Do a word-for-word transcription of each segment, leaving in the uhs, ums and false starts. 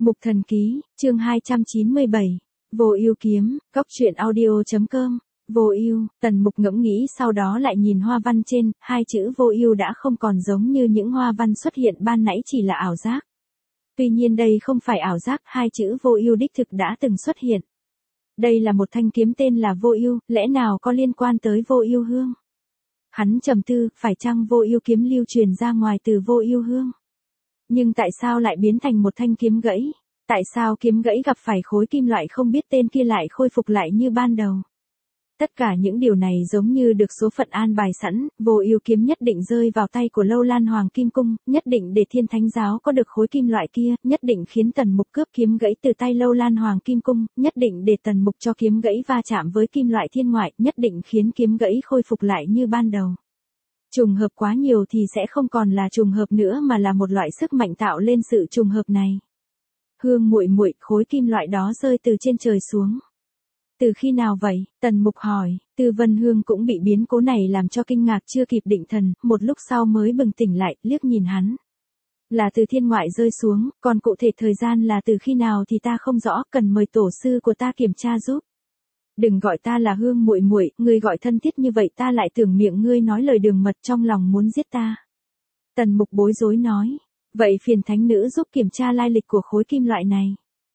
Mục Thần Ký, chương hai trăm chín mươi bảy. Vô Ưu kiếm, cốc truyện audio chấm com. Vô Ưu, Tần Mục ngẫm nghĩ sau đó lại nhìn hoa văn trên, hai chữ Vô Ưu đã không còn giống như những hoa văn xuất hiện ban nãy chỉ là ảo giác. Tuy nhiên đây không phải ảo giác, hai chữ Vô Ưu đích thực đã từng xuất hiện. Đây là một thanh kiếm tên là Vô Ưu, lẽ nào có liên quan tới Vô Ưu Hương? Hắn trầm tư, phải chăng Vô Ưu kiếm lưu truyền ra ngoài từ Vô Ưu Hương? Nhưng tại sao lại biến thành một thanh kiếm gãy? Tại sao kiếm gãy gặp phải khối kim loại không biết tên kia lại khôi phục lại như ban đầu? Tất cả những điều này giống như được số phận an bài sẵn, Vô Ưu kiếm nhất định rơi vào tay của Lâu Lan Hoàng Kim Cung, nhất định để Thiên Thánh giáo có được khối kim loại kia, nhất định khiến Tần Mục cướp kiếm gãy từ tay Lâu Lan Hoàng Kim Cung, nhất định để Tần Mục cho kiếm gãy va chạm với kim loại thiên ngoại, nhất định khiến kiếm gãy khôi phục lại như ban đầu. Trùng hợp quá nhiều thì sẽ không còn là trùng hợp nữa mà là một loại sức mạnh tạo lên sự trùng hợp này. Hương muội muội, khối kim loại đó rơi từ trên trời xuống. Từ khi nào vậy? Tần Mục hỏi. Tư Vân Hương cũng bị biến cố này làm cho kinh ngạc chưa kịp định thần, một lúc sau mới bừng tỉnh lại, liếc nhìn hắn. Là từ thiên ngoại rơi xuống, còn cụ thể thời gian là từ khi nào thì ta không rõ, cần mời tổ sư của ta kiểm tra giúp. Đừng gọi ta là Hương muội muội, ngươi gọi thân thiết như vậy ta lại tưởng miệng ngươi nói lời đường mật trong lòng muốn giết ta. Tần Mục bối rối nói. Vậy phiền thánh nữ giúp kiểm tra lai lịch của khối kim loại này.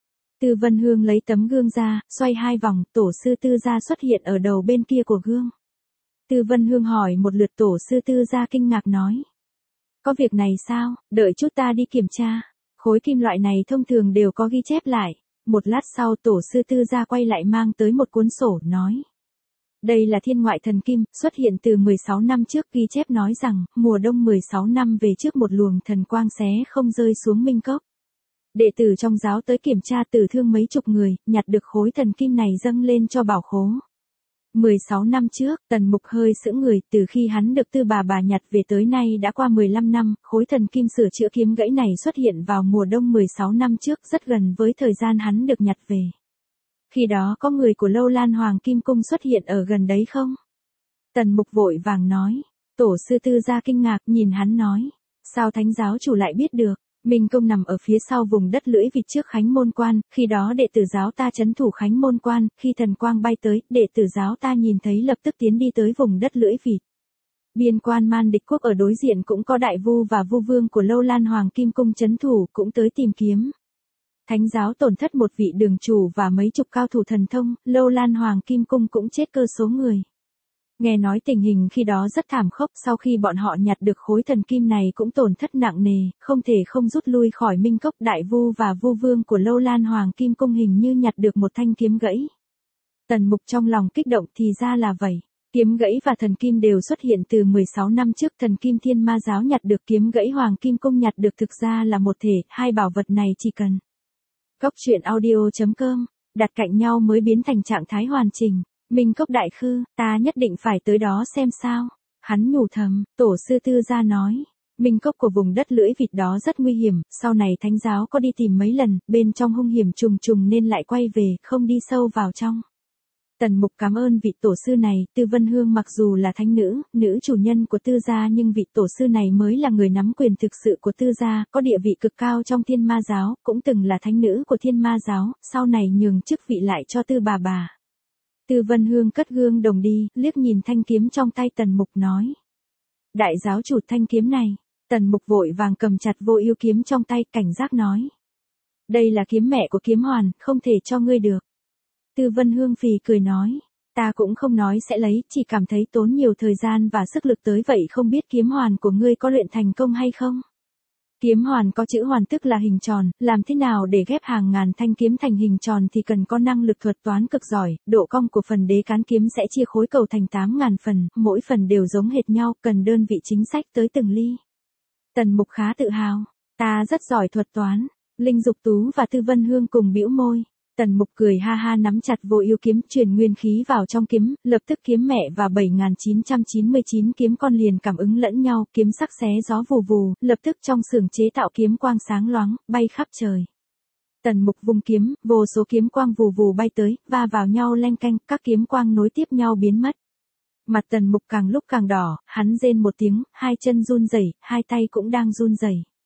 Tư Vân Hương lấy tấm gương ra, xoay hai vòng, tổ sư Tư gia xuất hiện ở đầu bên kia của gương. Tư Vân Hương hỏi một lượt, tổ sư Tư gia kinh ngạc nói. Có việc này sao, đợi chút ta đi kiểm tra. Khối kim loại này thông thường đều có ghi chép lại. Một lát sau tổ sư Tư gia quay lại mang tới một cuốn sổ, nói. Đây là thiên ngoại thần kim, xuất hiện từ mười sáu năm trước, ghi chép nói rằng, mùa đông mười sáu năm về trước một luồng thần quang xé không rơi xuống Minh Cốc. Đệ tử trong giáo tới kiểm tra tử thương mấy chục người, nhặt được khối thần kim này dâng lên cho bảo khố. mười sáu năm trước, Tần Mục hơi sững người, từ khi hắn được Tư bà bà nhặt về tới nay đã qua mười lăm năm, khối thần kim sửa chữa kiếm gãy này xuất hiện vào mùa đông mười sáu năm trước, rất gần với thời gian hắn được nhặt về. Khi đó có người của Lâu Lan Hoàng Kim Cung xuất hiện ở gần đấy không? Tần Mục vội vàng nói. Tổ sư Tư gia kinh ngạc nhìn hắn nói. Sao thánh giáo chủ lại biết được? Minh Công nằm ở phía sau vùng đất lưỡi vịt trước Khánh Môn Quan, khi đó đệ tử giáo ta trấn thủ Khánh Môn Quan, khi thần quang bay tới, đệ tử giáo ta nhìn thấy lập tức tiến đi tới vùng đất lưỡi vịt. Biên quan Man Địch quốc ở đối diện cũng có đại vu và vu vương của Lâu Lan Hoàng Kim Cung trấn thủ cũng tới tìm kiếm. Thánh giáo tổn thất một vị đường chủ và mấy chục cao thủ thần thông, Lâu Lan Hoàng Kim Cung cũng chết cơ số người. Nghe nói tình hình khi đó rất thảm khốc, sau khi bọn họ nhặt được khối thần kim này cũng tổn thất nặng nề, không thể không rút lui khỏi Minh Cốc. Đại vu và vu vương của Lâu Lan Hoàng Kim Cung hình như nhặt được một thanh kiếm gãy. Tần Mục trong lòng kích động, thì ra là vậy. Kiếm gãy và thần kim đều xuất hiện từ mười sáu năm trước, thần kim Thiên Ma giáo nhặt được, kiếm gãy Hoàng Kim Cung nhặt được, thực ra là một thể, hai bảo vật này chỉ cần cốc truyện audio chấm com, đặt cạnh nhau mới biến thành trạng thái hoàn chỉnh. Minh Cốc đại khư, ta nhất định phải tới đó xem sao. Hắn nhủ thầm, tổ sư Tư gia nói. Minh Cốc của vùng đất lưỡi vịt đó rất nguy hiểm, sau này thánh giáo có đi tìm mấy lần, bên trong hung hiểm trùng trùng nên lại quay về, không đi sâu vào trong. Tần Mục cảm ơn vị tổ sư này. Tư Vân Hương mặc dù là thánh nữ, nữ chủ nhân của Tư gia, nhưng vị tổ sư này mới là người nắm quyền thực sự của Tư gia, có địa vị cực cao trong Thiên Ma giáo, cũng từng là thánh nữ của Thiên Ma giáo, sau này nhường chức vị lại cho Tư bà bà. Tư Vân Hương cất gương đồng đi, liếc nhìn thanh kiếm trong tay Tần Mục nói. Đại giáo chủ, thanh kiếm này. Tần Mục vội vàng cầm chặt Vô Ưu kiếm trong tay, cảnh giác nói. Đây là kiếm mẹ của kiếm hoàn, không thể cho ngươi được. Tư Vân Hương phì cười nói. Ta cũng không nói sẽ lấy, chỉ cảm thấy tốn nhiều thời gian và sức lực tới vậy, không biết kiếm hoàn của ngươi có luyện thành công hay không? Kiếm hoàn có chữ hoàn tức là hình tròn, làm thế nào để ghép hàng ngàn thanh kiếm thành hình tròn thì cần có năng lực thuật toán cực giỏi, độ cong của phần đế cán kiếm sẽ chia khối cầu thành tám ngàn phần, mỗi phần đều giống hệt nhau, cần đơn vị chính xác tới từng ly. Tần Mục khá tự hào, ta rất giỏi thuật toán. Linh Dục Tú và Tư Vân Hương cùng bĩu môi. Tần Mục cười ha ha nắm chặt Vô Ưu kiếm, truyền nguyên khí vào trong kiếm, lập tức kiếm mẹ và bảy nghìn chín trăm chín mươi chín kiếm con liền cảm ứng lẫn nhau, kiếm sắc xé gió vù vù, lập tức trong xưởng chế tạo kiếm quang sáng loáng, bay khắp trời. Tần Mục vung kiếm, vô số kiếm quang vù vù bay tới, va vào nhau leng keng, các kiếm quang nối tiếp nhau biến mất. Mặt Tần Mục càng lúc càng đỏ, hắn rên một tiếng, hai chân run rẩy, hai tay cũng đang run rẩy.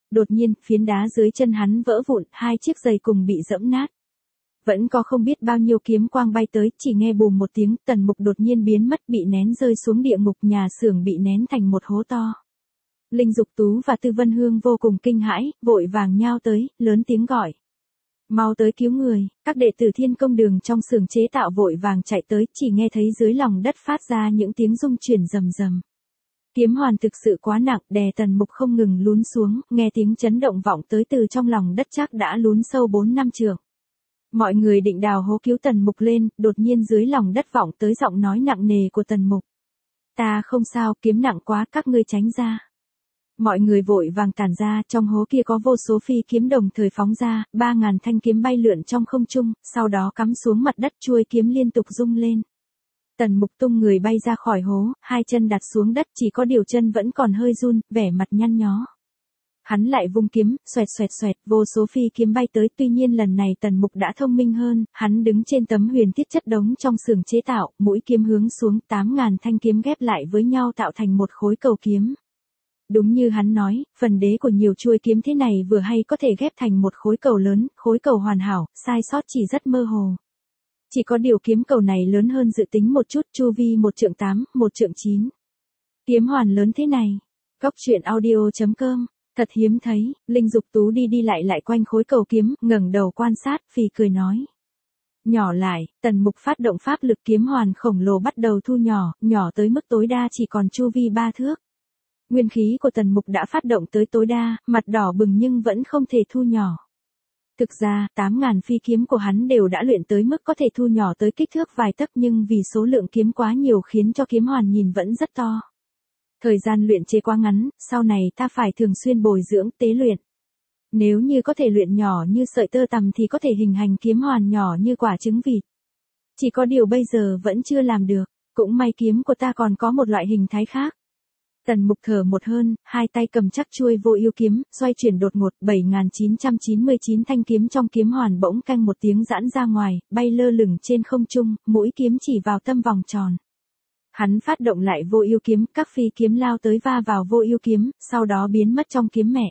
Đột nhiên, phiến đá dưới chân hắn vỡ vụn, hai chiếc giày cùng bị dẫm nát. Vẫn có không biết bao nhiêu kiếm quang bay tới, chỉ nghe bùm một tiếng, Tần Mục đột nhiên biến mất, bị nén rơi xuống địa ngục, nhà xưởng bị nén thành một hố to. Linh Dục Tú và Tư Vân Hương vô cùng kinh hãi, vội vàng nhao tới, lớn tiếng gọi. Mau tới cứu người, các đệ tử Thiên Công Đường trong xưởng chế tạo vội vàng chạy tới, chỉ nghe thấy dưới lòng đất phát ra những tiếng rung chuyển rầm rầm. Kiếm hoàn thực sự quá nặng, đè Tần Mục không ngừng lún xuống, nghe tiếng chấn động vọng tới từ trong lòng đất chắc đã lún sâu bốn năm trượng. Mọi người định đào hố cứu Tần Mục lên, đột nhiên dưới lòng đất vọng tới giọng nói nặng nề của Tần Mục. Ta không sao, kiếm nặng quá, các ngươi tránh ra. Mọi người vội vàng tản ra, trong hố kia có vô số phi kiếm đồng thời phóng ra, ba ngàn thanh kiếm bay lượn trong không trung, sau đó cắm xuống mặt đất, chuôi kiếm liên tục rung lên. Tần Mục tung người bay ra khỏi hố, hai chân đặt xuống đất, chỉ có điều chân vẫn còn hơi run, vẻ mặt nhăn nhó. Hắn lại vung kiếm, xoẹt xoẹt xoẹt, vô số phi kiếm bay tới, tuy nhiên lần này Tần Mục đã thông minh hơn, hắn đứng trên tấm huyền thiết chất đống trong xưởng chế tạo, mũi kiếm hướng xuống, tám ngàn thanh kiếm ghép lại với nhau tạo thành một khối cầu kiếm. Đúng như hắn nói, phần đế của nhiều chuôi kiếm thế này vừa hay có thể ghép thành một khối cầu lớn, khối cầu hoàn hảo, sai sót chỉ rất mơ hồ. Chỉ có điều kiếm cầu này lớn hơn dự tính một chút, chu vi một trượng tám, một trượng chín. Kiếm hoàn lớn thế này. Góc truyện audio chấm com, thật hiếm thấy. Linh Dục Tú đi đi lại lại quanh khối cầu kiếm, ngẩng đầu quan sát, phì cười nói. Nhỏ lại, Tần Mục phát động pháp lực, kiếm hoàn khổng lồ bắt đầu thu nhỏ, nhỏ tới mức tối đa chỉ còn chu vi ba thước. Nguyên khí của Tần Mục đã phát động tới tối đa, mặt đỏ bừng nhưng vẫn không thể thu nhỏ. Thực ra, tám ngàn phi kiếm của hắn đều đã luyện tới mức có thể thu nhỏ tới kích thước vài tấc, nhưng vì số lượng kiếm quá nhiều khiến cho kiếm hoàn nhìn vẫn rất to. Thời gian luyện chế quá ngắn, sau này ta phải thường xuyên bồi dưỡng, tế luyện. Nếu như có thể luyện nhỏ như sợi tơ tằm thì có thể hình thành kiếm hoàn nhỏ như quả trứng vịt. Chỉ có điều bây giờ vẫn chưa làm được, cũng may kiếm của ta còn có một loại hình thái khác. Tần Mục thở một hơn, hai tay cầm chắc chuôi Vô Ưu kiếm, xoay chuyển đột ngột, bảy nghìn chín trăm chín mươi chín thanh kiếm trong kiếm hoàn bỗng canh một tiếng giãn ra ngoài, bay lơ lửng trên không trung, mũi kiếm chỉ vào tâm vòng tròn. Hắn phát động lại Vô Ưu kiếm, các phi kiếm lao tới va vào Vô Ưu kiếm, sau đó biến mất trong kiếm mẹ.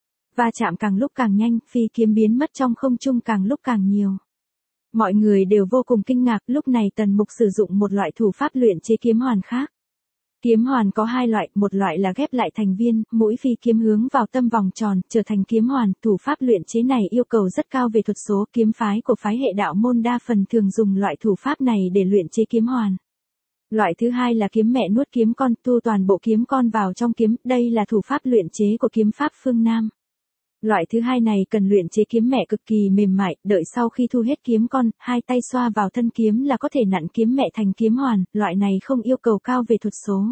Va chạm càng lúc càng nhanh, phi kiếm biến mất trong không trung càng lúc càng nhiều. Mọi người đều vô cùng kinh ngạc, lúc này Tần Mục sử dụng một loại thủ pháp luyện chế kiếm hoàn khác. Kiếm hoàn có hai loại, một loại là ghép lại thành viên, mỗi phi kiếm hướng vào tâm vòng tròn, trở thành kiếm hoàn, thủ pháp luyện chế này yêu cầu rất cao về thuật số, kiếm phái của phái hệ đạo môn đa phần thường dùng loại thủ pháp này để luyện chế kiếm hoàn. Loại thứ hai là kiếm mẹ nuốt kiếm con, thu toàn bộ kiếm con vào trong kiếm, đây là thủ pháp luyện chế của kiếm pháp phương Nam. Loại thứ hai này cần luyện chế kiếm mẹ cực kỳ mềm mại, đợi sau khi thu hết kiếm con, hai tay xoa vào thân kiếm là có thể nặn kiếm mẹ thành kiếm hoàn, loại này không yêu cầu cao về thuật số.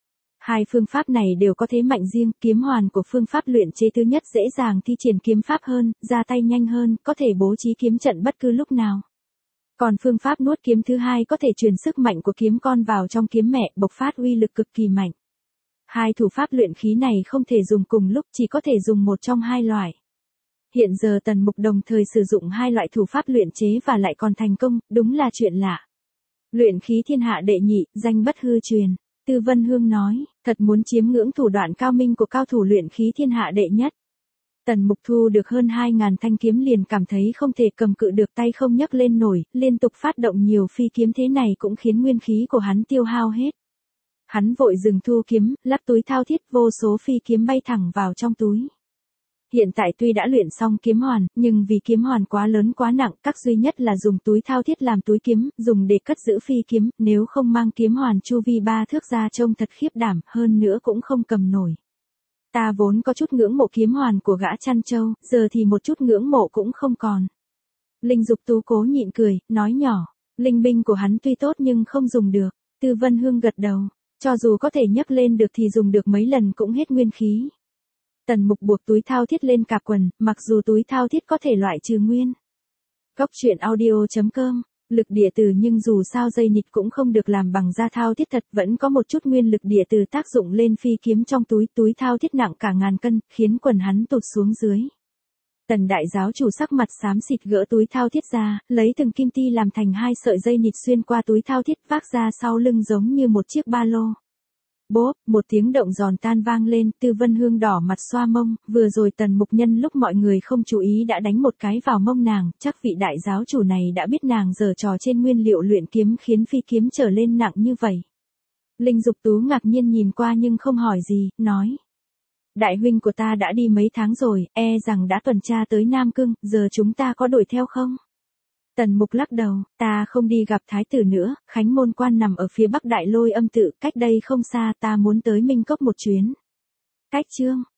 Hai phương pháp này đều có thế mạnh riêng, kiếm hoàn của phương pháp luyện chế thứ nhất dễ dàng thi triển kiếm pháp hơn, ra tay nhanh hơn, có thể bố trí kiếm trận bất cứ lúc nào. Còn phương pháp nuốt kiếm thứ hai có thể truyền sức mạnh của kiếm con vào trong kiếm mẹ, bộc phát uy lực cực kỳ mạnh. Hai thủ pháp luyện khí này không thể dùng cùng lúc, chỉ có thể dùng một trong hai loại. Hiện giờ Tần Mục đồng thời sử dụng hai loại thủ pháp luyện chế và lại còn thành công, đúng là chuyện lạ. Luyện khí thiên hạ đệ nhị, danh bất hư truyền. Tư Vân Hương nói, thật muốn chiếm ngưỡng thủ đoạn cao minh của cao thủ luyện khí thiên hạ đệ nhất. Tần Mục thu được hơn hai ngàn thanh kiếm liền cảm thấy không thể cầm cự được, tay không nhấc lên nổi, liên tục phát động nhiều phi kiếm thế này cũng khiến nguyên khí của hắn tiêu hao hết. Hắn vội dừng thu kiếm, lắp túi thao thiết, vô số phi kiếm bay thẳng vào trong túi. Hiện tại tuy đã luyện xong kiếm hoàn, nhưng vì kiếm hoàn quá lớn quá nặng, các duy nhất là dùng túi thao thiết làm túi kiếm, dùng để cất giữ phi kiếm, nếu không mang kiếm hoàn chu vi ba thước ra trông thật khiếp đảm, hơn nữa cũng không cầm nổi. Ta vốn có chút ngưỡng mộ kiếm hoàn của gã Chăn Châu, giờ thì một chút ngưỡng mộ cũng không còn. Linh Dục Tú cố nhịn cười, nói nhỏ, linh binh của hắn tuy tốt nhưng không dùng được. Tư Vân Hương gật đầu, cho dù có thể nhấc lên được thì dùng được mấy lần cũng hết nguyên khí. Tần Mục buộc túi thao thiết lên cạp quần, mặc dù túi thao thiết có thể loại trừ nguyên. Góc truyện audio chấm com, lực địa từ nhưng dù sao dây nịt cũng không được làm bằng da thao thiết thật, vẫn có một chút nguyên lực địa từ tác dụng lên phi kiếm trong túi, túi thao thiết nặng cả ngàn cân, khiến quần hắn tụt xuống dưới. Tần đại giáo chủ sắc mặt xám xịt gỡ túi thao thiết ra, lấy từng kim ti làm thành hai sợi dây nịt xuyên qua túi thao thiết vác ra sau lưng giống như một chiếc ba lô. Bốp, một tiếng động giòn tan vang lên, Tư Vân Hương đỏ mặt xoa mông, vừa rồi Tần Mục nhân lúc mọi người không chú ý đã đánh một cái vào mông nàng, chắc vị đại giáo chủ này đã biết nàng giở trò trên nguyên liệu luyện kiếm khiến phi kiếm trở lên nặng như vậy. Linh Dục Tú ngạc nhiên nhìn qua nhưng không hỏi gì, nói. Đại huynh của ta đã đi mấy tháng rồi, e rằng đã tuần tra tới Nam Cương, giờ chúng ta có đuổi theo không? Tần Mục lắc đầu, ta không đi gặp thái tử nữa, Khánh Môn Quan nằm ở phía bắc Đại Lôi Âm tự, cách đây không xa, ta muốn tới Minh Cốc một chuyến. Cách chương,